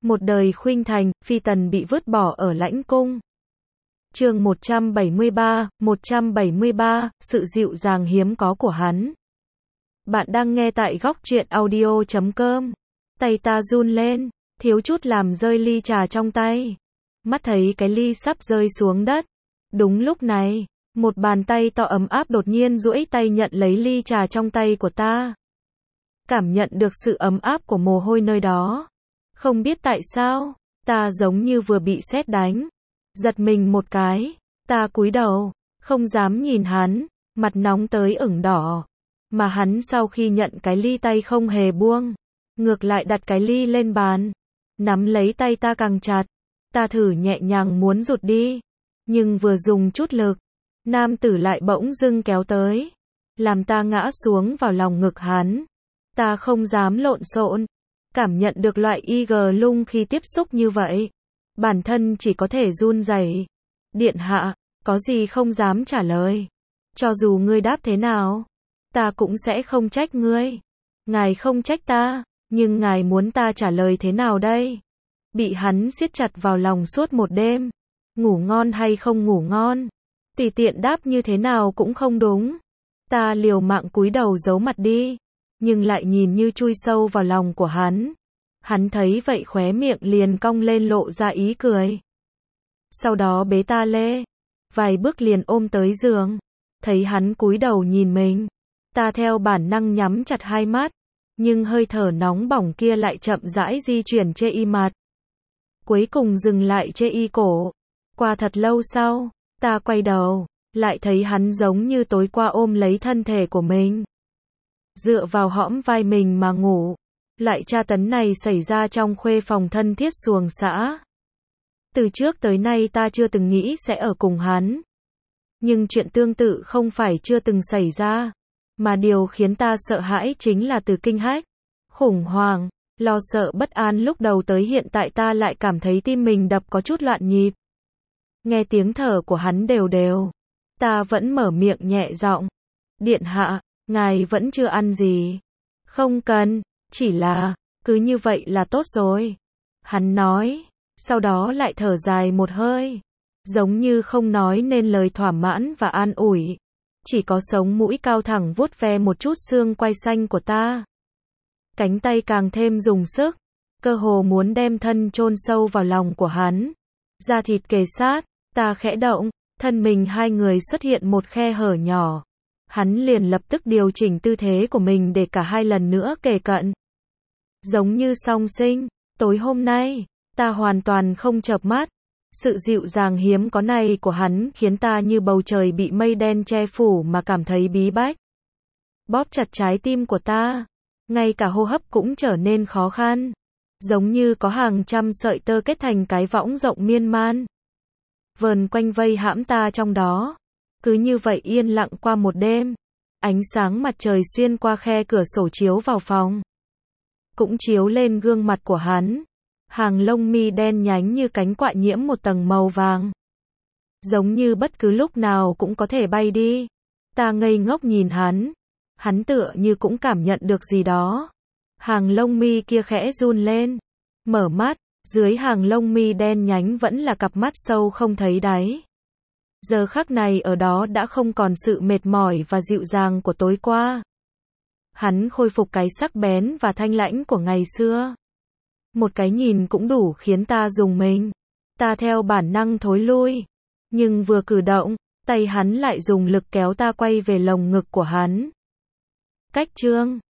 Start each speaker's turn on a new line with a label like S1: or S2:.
S1: Một đời khuynh thành, phi tần bị vứt bỏ ở lãnh cung. Chương 173, sự dịu dàng hiếm có của hắn. Bạn đang nghe tại góc truyện audio.com. Tay ta run lên, thiếu chút làm rơi ly trà trong tay. Mắt thấy cái ly sắp rơi xuống đất. Đúng lúc này, một bàn tay to ấm áp đột nhiên duỗi tay nhận lấy ly trà trong tay của ta. Cảm nhận được sự ấm áp của mồ hôi nơi đó. Không biết tại sao, ta giống như vừa bị sét đánh. Giật mình một cái, ta cúi đầu, không dám nhìn hắn, mặt nóng tới ửng đỏ. Mà hắn sau khi nhận cái ly tay không hề buông, ngược lại đặt cái ly lên bàn, nắm lấy tay ta càng chặt. Ta thử nhẹ nhàng muốn rụt đi, nhưng vừa dùng chút lực, nam tử lại bỗng dưng kéo tới, làm ta ngã xuống vào lòng ngực hắn. Ta không dám lộn xộn, cảm nhận được loại IG lung khi tiếp xúc như vậy, bản thân chỉ có thể run rẩy. Điện hạ, có gì không dám trả lời. Cho dù ngươi đáp thế nào, ta cũng sẽ không trách ngươi. Ngài không trách ta, nhưng ngài muốn ta trả lời thế nào đây? Bị hắn siết chặt vào lòng suốt một đêm. Ngủ ngon hay không ngủ ngon? Tùy tiện đáp như thế nào cũng không đúng. Ta liều mạng cúi đầu giấu mặt đi, nhưng lại nhìn như chui sâu vào lòng của hắn. Hắn thấy vậy khóe miệng liền cong lên lộ ra ý cười. Sau đó bế ta lê, vài bước liền ôm tới giường. Thấy hắn cúi đầu nhìn mình, ta theo bản năng nhắm chặt hai mắt, nhưng hơi thở nóng bỏng kia lại chậm rãi di chuyển trên y mặt. Cuối cùng dừng lại trên y cổ. Qua thật lâu sau, ta quay đầu, lại thấy hắn giống như tối qua ôm lấy thân thể của mình, dựa vào hõm vai mình mà ngủ. Loại tra tấn này xảy ra trong khuê phòng thân thiết xuồng xã. Từ trước tới nay ta chưa từng nghĩ sẽ ở cùng hắn. Nhưng chuyện tương tự không phải chưa từng xảy ra, mà điều khiến ta sợ hãi chính là từ kinh hách, khủng hoảng, lo sợ bất an lúc đầu tới hiện tại ta lại cảm thấy tim mình đập có chút loạn nhịp. Nghe tiếng thở của hắn đều đều, ta vẫn mở miệng nhẹ giọng. Điện hạ, ngài vẫn chưa ăn gì. Không cần, chỉ là, cứ như vậy là tốt rồi. Hắn nói, sau đó lại thở dài một hơi, giống như không nói nên lời thỏa mãn và an ủi. Chỉ có sống mũi cao thẳng vuốt ve một chút xương quai xanh của ta. Cánh tay càng thêm dùng sức, cơ hồ muốn đem thân chôn sâu vào lòng của hắn. Da thịt kề sát, ta khẽ động, thân mình hai người xuất hiện một khe hở nhỏ. Hắn liền lập tức điều chỉnh tư thế của mình để cả hai lần nữa kề cận. Giống như song sinh, tối hôm nay, ta hoàn toàn không chợp mắt. Sự dịu dàng hiếm có này của hắn khiến ta như bầu trời bị mây đen che phủ mà cảm thấy bí bách. Bóp chặt trái tim của ta, ngay cả hô hấp cũng trở nên khó khăn. Giống như có hàng trăm sợi tơ kết thành cái võng rộng miên man, vờn quanh vây hãm ta trong đó. Cứ như vậy yên lặng qua một đêm. Ánh sáng mặt trời xuyên qua khe cửa sổ chiếu vào phòng, cũng chiếu lên gương mặt của hắn. Hàng lông mi đen nhánh như cánh quạ nhiễm một tầng màu vàng, giống như bất cứ lúc nào cũng có thể bay đi. Ta ngây ngốc nhìn hắn. Hắn tựa như cũng cảm nhận được gì đó. Hàng lông mi kia khẽ run lên, mở mắt, dưới hàng lông mi đen nhánh vẫn là cặp mắt sâu không thấy đáy. Giờ khắc này ở đó đã không còn sự mệt mỏi và dịu dàng của tối qua. Hắn khôi phục cái sắc bén và thanh lãnh của ngày xưa. Một cái nhìn cũng đủ khiến ta rùng mình. Ta theo bản năng thối lui, nhưng vừa cử động, tay hắn lại dùng lực kéo ta quay về lồng ngực của hắn. Cách chương